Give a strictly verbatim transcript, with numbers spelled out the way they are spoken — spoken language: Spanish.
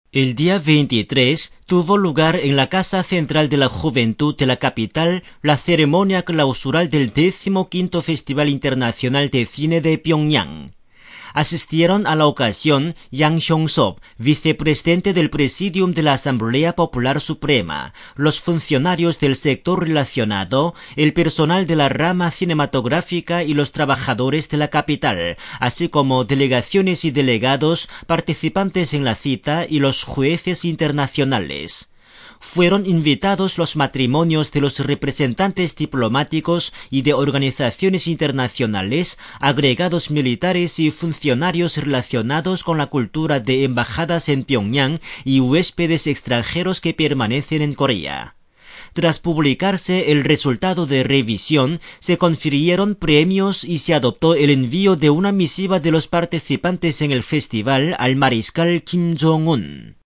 El día veintitrés tuvo lugar en la Casa Central de la Juventud de la capital la ceremonia clausural del decimoquinto Festival Internacional de Cine de Pyongyang. Asistieron a la ocasión Yang Hyong-sop, vicepresidente del Presidium de la Asamblea Popular Suprema, los funcionarios del sector relacionado, el personal de la rama cinematográfica y los trabajadores de la capital, así como delegaciones y delegados participantes en la cita y los jueces internacionales. Fueron invitados los matrimonios de los representantes diplomáticos y de organizaciones internacionales, agregados militares y funcionarios relacionados con la cultura de embajadas en Pyongyang y huéspedes extranjeros que permanecen en Corea. Tras publicarse el resultado de revisión, se confirieron premios y se adoptó el envío de una misiva de los participantes en el festival al mariscal Kim Jong-un.